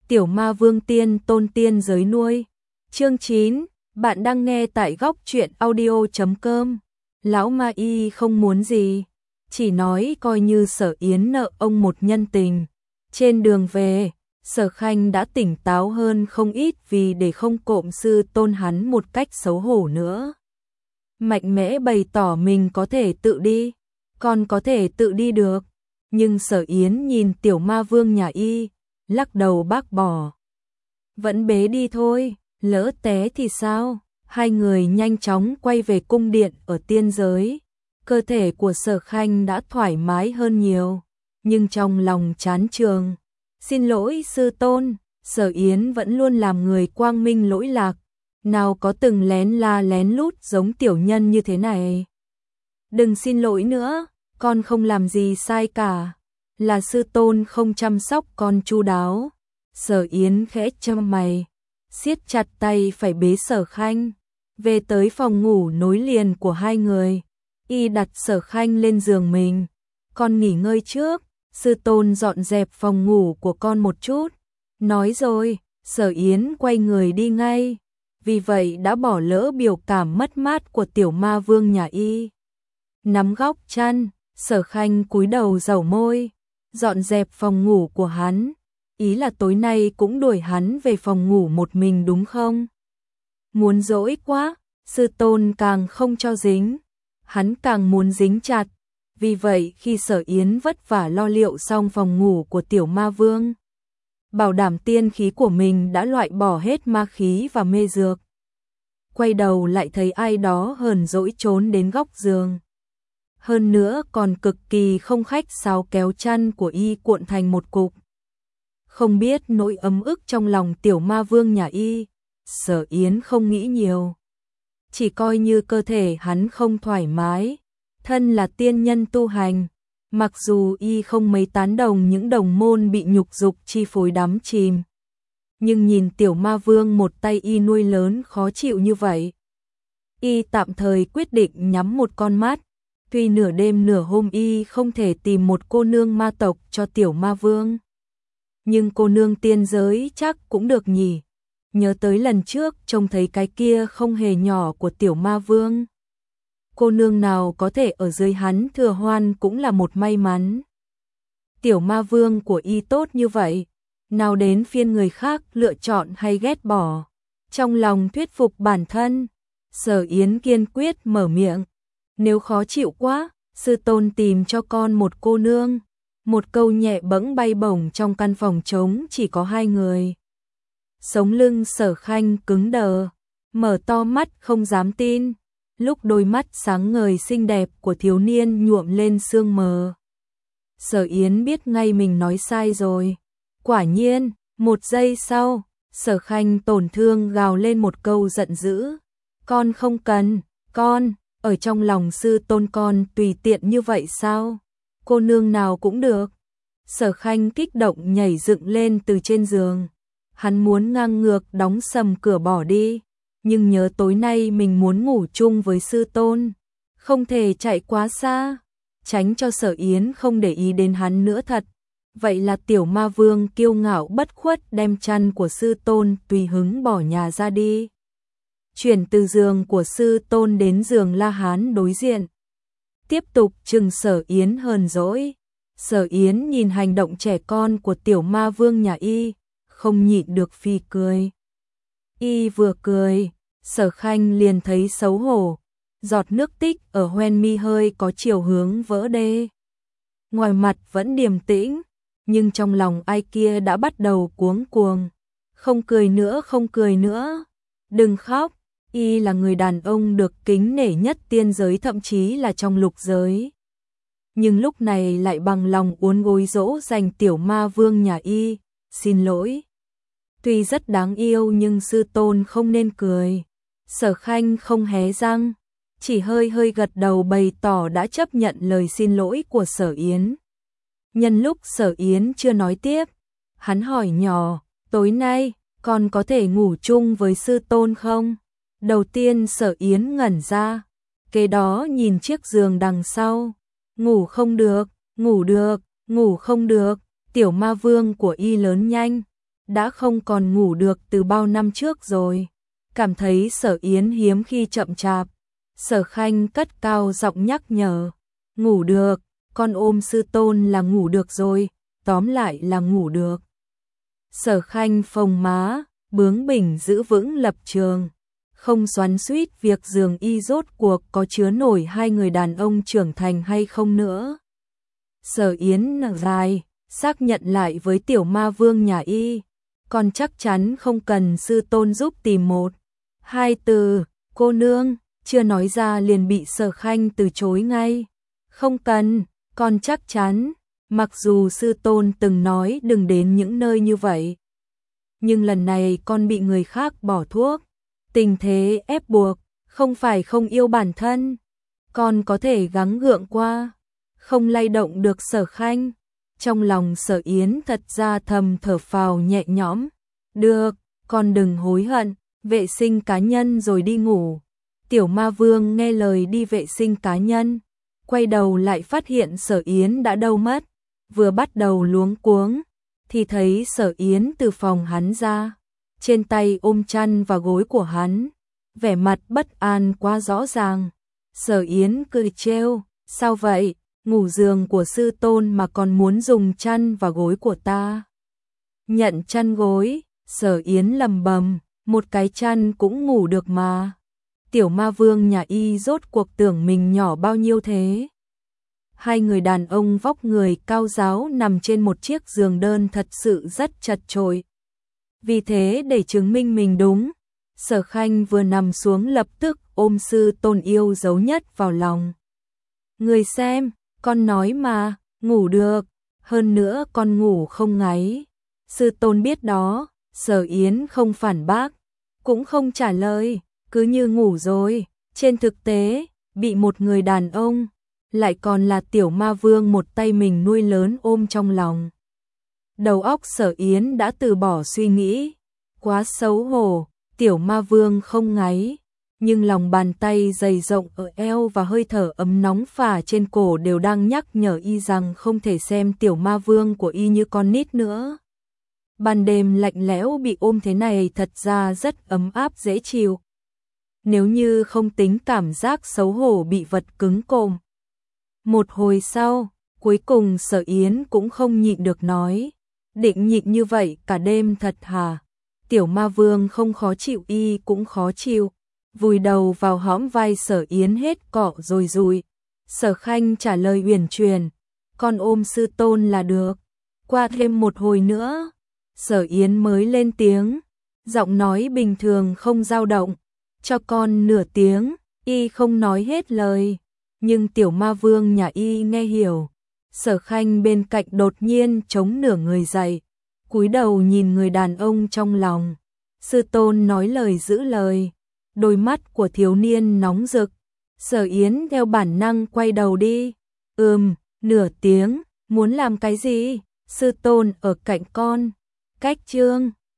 Tiểu ma vương tiên tôn tiên giới nuôi. Chương 9, bạn đang nghe tại góc truyện audio.com. Lão ma y không muốn gì, chỉ nói coi như Sở Yến nợ ông một nhân tình. Trên đường về, Sở Khanh đã tỉnh táo hơn không ít vì để không cộm sư tôn hắn một cách xấu hổ nữa. Mạnh mẽ bày tỏ mình có thể tự đi, còn có thể tự đi được. Nhưng Sở Yến nhìn tiểu ma vương nhà y, lắc đầu bác bỏ. Vẫn bế đi thôi, lỡ té thì sao? Hai người nhanh chóng quay về cung điện ở tiên giới. Cơ thể của Sở Khanh đã thoải mái hơn nhiều, nhưng trong lòng chán trường. Xin lỗi sư tôn, Sở Yến vẫn luôn làm người quang minh lỗi lạc, nào có từng lén la lén lút giống tiểu nhân như thế này. Đừng xin lỗi nữa, con không làm gì sai cả, là sư tôn không chăm sóc con chu đáo. Sở Yến khẽ châm mày, siết chặt tay phải bế Sở Khanh về tới phòng ngủ nối liền của hai người. Y đặt Sở Khanh lên giường mình. Con nghỉ ngơi trước, sư tôn dọn dẹp phòng ngủ của con một chút. Nói rồi, Sở Yến quay người đi ngay. Vì vậy đã bỏ lỡ biểu cảm mất mát của tiểu ma vương nhà y. Nắm góc chăn, Sở Khanh cúi đầu dẩu môi, dọn dẹp phòng ngủ của hắn. Ý là tối nay cũng đuổi hắn về phòng ngủ một mình đúng không? Muốn dỗi quá, sư tôn càng không cho dính, hắn càng muốn dính chặt. Vì vậy khi Sở Yến vất vả lo liệu xong phòng ngủ của tiểu ma vương, bảo đảm tiên khí của mình đã loại bỏ hết ma khí và mê dược, quay đầu lại thấy ai đó hờn dỗi trốn đến góc giường. Hơn nữa còn cực kỳ không khách sáo kéo chăn của y cuộn thành một cục. Không biết nỗi ấm ức trong lòng tiểu ma vương nhà y, Sở Yến không nghĩ nhiều. Chỉ coi như cơ thể hắn không thoải mái, thân là tiên nhân tu hành, mặc dù y không mấy tán đồng những đồng môn bị nhục dục chi phối đắm chìm. Nhưng nhìn tiểu ma vương một tay y nuôi lớn khó chịu như vậy, y tạm thời quyết định nhắm một con mắt. Tuy nửa đêm nửa hôm y không thể tìm một cô nương ma tộc cho tiểu ma vương, nhưng cô nương tiên giới chắc cũng được nhỉ. Nhớ tới lần trước trông thấy cái kia không hề nhỏ của tiểu ma vương. Cô nương nào có thể ở dưới hắn thừa hoan cũng là một may mắn. Tiểu ma vương của y tốt như vậy, nào đến phiên người khác lựa chọn hay ghét bỏ. Trong lòng thuyết phục bản thân, Sở Yến kiên quyết mở miệng. Nếu khó chịu quá, sư tôn tìm cho con một cô nương. Một câu nhẹ bẫng bay bổng trong căn phòng trống chỉ có hai người. Sống lưng Sở Khanh cứng đờ, mở to mắt không dám tin. Lúc đôi mắt sáng ngời xinh đẹp của thiếu niên nhuộm lên sương mờ, Sở Yến biết ngay mình nói sai rồi. Quả nhiên, một giây sau, Sở Khanh tổn thương gào lên một câu giận dữ. Con không cần, con, ở trong lòng sư tôn con tùy tiện như vậy sao? Cô nương nào cũng được. Sở Khanh kích động nhảy dựng lên từ trên giường. Hắn muốn ngang ngược đóng sầm cửa bỏ đi, nhưng nhớ tối nay mình muốn ngủ chung với sư tôn, không thể chạy quá xa, tránh cho Sở Yến không để ý đến hắn nữa thật. Vậy là tiểu ma vương kiêu ngạo bất khuất đem chăn của sư tôn tùy hứng bỏ nhà ra đi. Chuyển từ giường của sư tôn đến giường La Hán đối diện. Tiếp tục trừng Sở Yến hờn dỗi. Sở Yến nhìn hành động trẻ con của tiểu ma vương nhà y, không nhịn được phì cười. Y vừa cười, Sở Khanh liền thấy xấu hổ, giọt nước tích ở hoen mi hơi có chiều hướng vỡ đê. Ngoài mặt vẫn điềm tĩnh, nhưng trong lòng ai kia đã bắt đầu cuống cuồng. Không cười nữa, không cười nữa. Đừng khóc, y là người đàn ông được kính nể nhất tiên giới, thậm chí là trong lục giới. Nhưng lúc này lại bằng lòng uốn gối dỗ dành tiểu ma vương nhà y. Xin lỗi. Tuy rất đáng yêu nhưng sư tôn không nên cười. Sở Khanh không hé răng, chỉ hơi hơi gật đầu bày tỏ đã chấp nhận lời xin lỗi của Sở Yến. Nhân lúc Sở Yến chưa nói tiếp, hắn hỏi nhỏ, tối nay con có thể ngủ chung với sư tôn không? Đầu tiên Sở Yến ngẩn ra, kế đó nhìn chiếc giường đằng sau. Ngủ không được, ngủ được, ngủ không được. Tiểu ma vương của y lớn nhanh, đã không còn ngủ được từ bao năm trước rồi. Cảm thấy Sở Yến hiếm khi chậm chạp, Sở Khanh cất cao giọng nhắc nhở, ngủ được, con ôm sư tôn là ngủ được rồi, tóm lại là ngủ được. Sở Khanh phồng má, bướng bỉnh giữ vững lập trường, không xoắn xuýt việc giường y rốt cuộc có chứa nổi hai người đàn ông trưởng thành hay không nữa. Sở Yến dài, xác nhận lại với tiểu ma vương nhà y, còn chắc chắn không cần sư tôn giúp tìm một, hai từ, cô nương, chưa nói ra liền bị Sở Khanh từ chối ngay. Không cần, con chắc chắn, mặc dù sư tôn từng nói đừng đến những nơi như vậy. Nhưng lần này con bị người khác bỏ thuốc, tình thế ép buộc, không phải không yêu bản thân. Con có thể gắng gượng qua, không lay động được Sở Khanh. Trong lòng Sở Yến thật ra thầm thở phào nhẹ nhõm. Được, con đừng hối hận, vệ sinh cá nhân rồi đi ngủ. Tiểu ma vương nghe lời đi vệ sinh cá nhân, quay đầu lại phát hiện Sở Yến đã đâu mất, vừa bắt đầu luống cuống, thì thấy Sở Yến từ phòng hắn ra, trên tay ôm chăn và gối của hắn, vẻ mặt bất an quá rõ ràng. Sở Yến cười trêu, sao vậy, ngủ giường của sư tôn mà còn muốn dùng chăn và gối của ta. Nhận chăn gối, Sở Yến lầm bầm, một cái chăn cũng ngủ được mà. Tiểu ma vương nhà y rốt cuộc tưởng mình nhỏ bao nhiêu thế. Hai người đàn ông vóc người cao ráo nằm trên một chiếc giường đơn thật sự rất chật chội. Vì thế để chứng minh mình đúng, Sở Khanh vừa nằm xuống lập tức ôm sư tôn yêu dấu nhất vào lòng. Người xem, con nói mà, ngủ được, hơn nữa con ngủ không ngáy. Sư tôn biết đó, Sở Yến không phản bác, cũng không trả lời, cứ như ngủ rồi. Trên thực tế, bị một người đàn ông, lại còn là tiểu ma vương một tay mình nuôi lớn ôm trong lòng. Đầu óc Sở Yến đã từ bỏ suy nghĩ, quá xấu hổ, tiểu ma vương không ngáy, nhưng lòng bàn tay dày rộng ở eo và hơi thở ấm nóng phả trên cổ đều đang nhắc nhở y rằng không thể xem tiểu ma vương của y như con nít nữa. Ban đêm lạnh lẽo bị ôm thế này thật ra rất ấm áp dễ chịu. Nếu như không tính cảm giác xấu hổ bị vật cứng cộm. Một hồi sau, cuối cùng Sở Yến cũng không nhịn được nói, định nhịn như vậy cả đêm thật hả? Tiểu ma vương không khó chịu y cũng khó chịu, vùi đầu vào hõm vai Sở Yến hết cọ rồi rụi. Sở Khanh trả lời uyển chuyển, con ôm sư tôn là được, qua thêm một hồi nữa. Sở Yến mới lên tiếng, giọng nói bình thường không dao động, cho con nửa tiếng, y không nói hết lời, nhưng tiểu ma vương nhà y nghe hiểu. Sở Khanh bên cạnh đột nhiên chống nửa người dậy, cúi đầu nhìn người đàn ông trong lòng. Sư tôn nói lời giữ lời, đôi mắt của thiếu niên nóng rực. Sở Yến theo bản năng quay đầu đi. Nửa tiếng, muốn làm cái gì? Sư tôn ở cạnh con. Cách chương